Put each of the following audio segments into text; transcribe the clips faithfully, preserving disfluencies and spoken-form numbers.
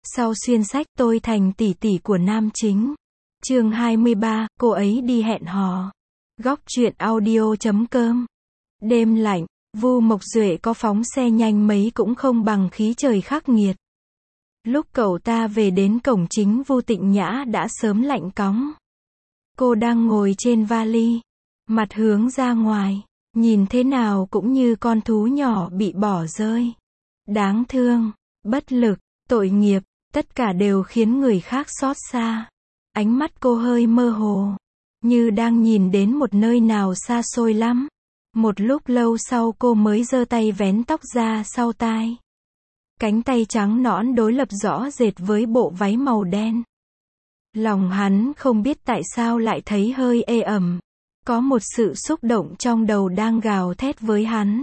Sau xuyên sách tôi thành tỷ tỷ của nam chính. Chương hai mươi ba, cô ấy đi hẹn hò. Góc truyện audio chấm com. Đêm lạnh, Vu Mộc Duệ có phóng xe nhanh mấy cũng không bằng khí trời khắc nghiệt. Lúc cậu ta về đến cổng chính, Vu Tịnh Nhã đã sớm lạnh cóng. Cô đang ngồi trên vali, mặt hướng ra ngoài, nhìn thế nào cũng như con thú nhỏ bị bỏ rơi. Đáng thương, bất lực, tội nghiệp, tất cả đều khiến người khác xót xa. Ánh mắt cô hơi mơ hồ, như đang nhìn đến một nơi nào xa xôi lắm. Một lúc lâu sau cô mới giơ tay vén tóc ra sau tai. Cánh tay trắng nõn đối lập rõ rệt với bộ váy màu đen. Lòng hắn không biết tại sao lại thấy hơi ê ẩm. Có một sự xúc động trong đầu đang gào thét với hắn.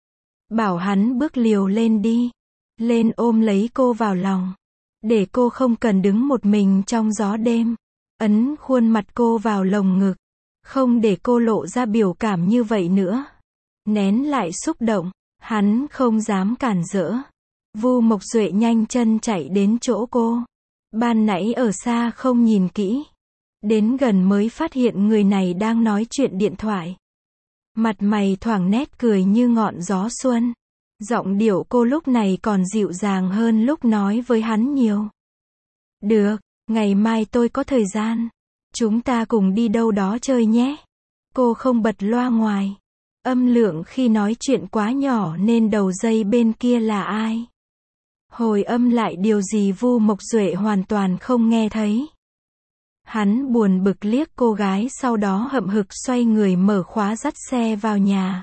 Bảo hắn bước liều lên đi. Lên ôm lấy cô vào lòng. Để cô không cần đứng một mình trong gió đêm. Ấn khuôn mặt cô vào lồng ngực. Không để cô lộ ra biểu cảm như vậy nữa. Nén lại xúc động. Hắn không dám cản rỡ. Vu Mộc Duệ nhanh chân chạy đến chỗ cô. Ban nãy ở xa không nhìn kỹ. Đến gần mới phát hiện người này đang nói chuyện điện thoại. Mặt mày thoảng nét cười như ngọn gió xuân. Giọng điệu cô lúc này còn dịu dàng hơn lúc nói với hắn nhiều. Được, ngày mai tôi có thời gian. Chúng ta cùng đi đâu đó chơi nhé. Cô không bật loa ngoài. Âm lượng khi nói chuyện quá nhỏ nên đầu dây bên kia là ai. Hồi âm lại điều gì Vu Mộc Duệ hoàn toàn không nghe thấy. Hắn buồn bực liếc cô gái, sau đó hậm hực xoay người mở khóa dắt xe vào nhà.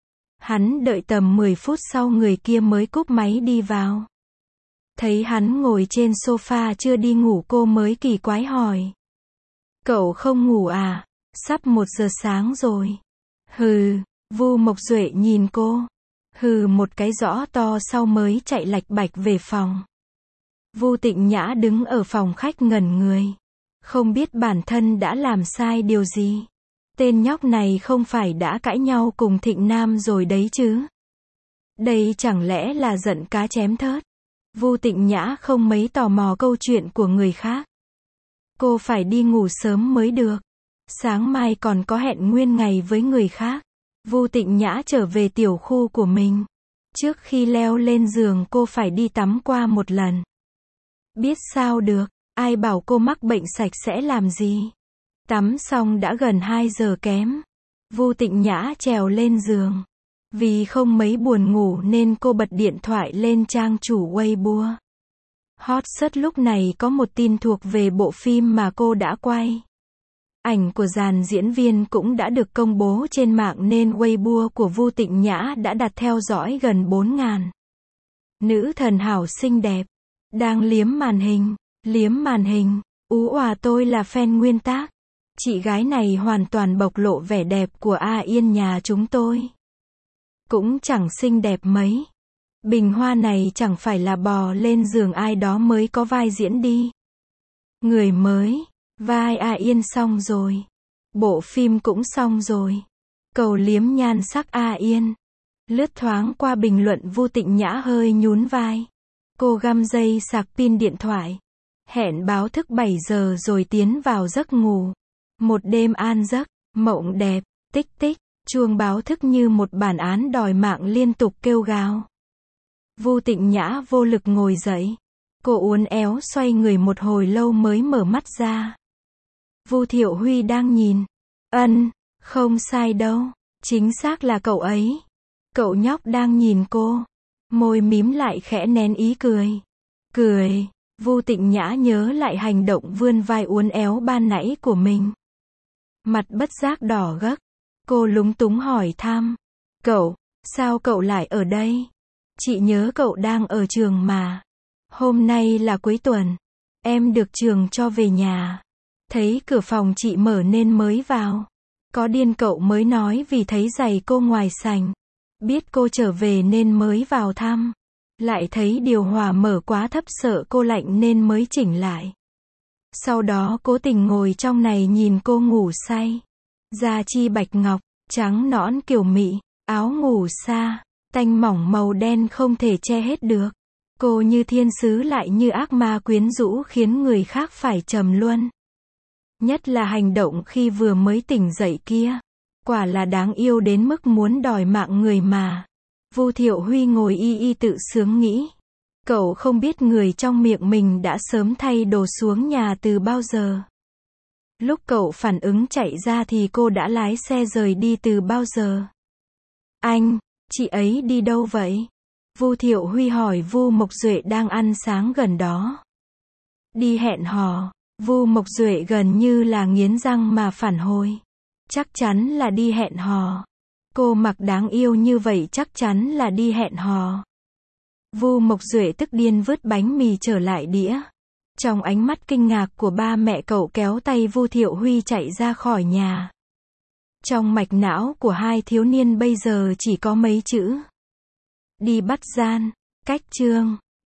Hắn đợi tầm mười phút sau người kia mới cúp máy đi vào. Thấy hắn ngồi trên sofa chưa đi ngủ, cô mới kỳ quái hỏi. Cậu không ngủ à? Sắp một giờ sáng rồi. Hừ, Vu Mộc Duệ nhìn cô. Hừ một cái rõ to sau mới chạy lạch bạch về phòng. Vu Tịnh Nhã đứng ở phòng khách ngẩn người. Không biết bản thân đã làm sai điều gì. Tên nhóc này không phải đã cãi nhau cùng Thịnh Nam rồi đấy chứ. Đây chẳng lẽ là giận cá chém thớt. Vu Tịnh Nhã không mấy tò mò câu chuyện của người khác. Cô phải đi ngủ sớm mới được. Sáng mai còn có hẹn nguyên ngày với người khác. Vu Tịnh Nhã trở về tiểu khu của mình. Trước khi leo lên giường cô phải đi tắm qua một lần. Biết sao được, ai bảo cô mắc bệnh sạch sẽ làm gì. Tắm xong đã gần hai giờ kém. Vu Tịnh Nhã trèo lên giường. Vì không mấy buồn ngủ nên cô bật điện thoại lên trang chủ Weibo. Hot search lúc này có một tin thuộc về bộ phim mà cô đã quay. Ảnh của dàn diễn viên cũng đã được công bố trên mạng nên Weibo của Vu Tịnh Nhã đã đặt theo dõi gần bốn nghìn. Nữ thần hảo xinh đẹp. Đang liếm màn hình. Liếm màn hình. Ú òa tôi là fan nguyên tác. Chị gái này hoàn toàn bộc lộ vẻ đẹp của A Yên nhà chúng tôi. Cũng chẳng xinh đẹp mấy. Bình hoa này chẳng phải là bò lên giường ai đó mới có vai diễn đi. Người mới. Vai A Yên xong rồi. Bộ phim cũng xong rồi. Cầu liếm nhan sắc A Yên. Lướt thoáng qua bình luận, Vu Tịnh Nhã hơi nhún vai. Cô găm dây sạc pin điện thoại. Hẹn báo thức bảy giờ rồi tiến vào giấc ngủ. Một đêm an giấc, mộng đẹp, tích tích, chuông báo thức như một bản án đòi mạng liên tục kêu gào. Vu Tịnh Nhã vô lực ngồi dậy. Cô uốn éo xoay người một hồi lâu mới mở mắt ra. Vu Thiệu Huy đang nhìn. Ân, không sai đâu, chính xác là cậu ấy. Cậu nhóc đang nhìn cô. Môi mím lại khẽ nén ý cười. Cười, Vu Tịnh Nhã nhớ lại hành động vươn vai uốn éo ban nãy của mình. Mặt bất giác đỏ gấc. Cô lúng túng hỏi thăm. Cậu, sao cậu lại ở đây? Chị nhớ cậu đang ở trường mà. Hôm nay là cuối tuần. Em được trường cho về nhà. Thấy cửa phòng chị mở nên mới vào. Có điên cậu mới nói vì thấy giày cô ngoài sảnh. Biết cô trở về nên mới vào thăm. Lại thấy điều hòa mở quá thấp sợ cô lạnh nên mới chỉnh lại. Sau đó cố tình ngồi trong này nhìn cô ngủ say. Da chi bạch ngọc, trắng nõn kiều mị, áo ngủ xa, tanh mỏng màu đen không thể che hết được. Cô như thiên sứ lại như ác ma quyến rũ khiến người khác phải trầm luân. Nhất là hành động khi vừa mới tỉnh dậy kia. Quả là đáng yêu đến mức muốn đòi mạng người mà. Vu Thiệu Huy ngồi y y tự sướng nghĩ. Cậu không biết người trong miệng mình đã sớm thay đồ xuống nhà từ bao giờ. Lúc cậu phản ứng chạy ra thì cô đã lái xe rời đi từ bao giờ. Anh, chị ấy đi đâu vậy? Vu Thiệu Huy hỏi Vu Mộc Duệ đang ăn sáng gần đó. Đi hẹn hò. Vu Mộc Duệ gần như là nghiến răng mà phản hồi. Chắc chắn là đi hẹn hò. Cô mặc đáng yêu như vậy chắc chắn là đi hẹn hò. Vu Mộc Duệ tức điên vứt bánh mì trở lại đĩa. Trong ánh mắt kinh ngạc của ba mẹ cậu kéo tay Vu Thiệu Huy chạy ra khỏi nhà. Trong mạch não của hai thiếu niên bây giờ chỉ có mấy chữ. Đi bắt gian. Cách chương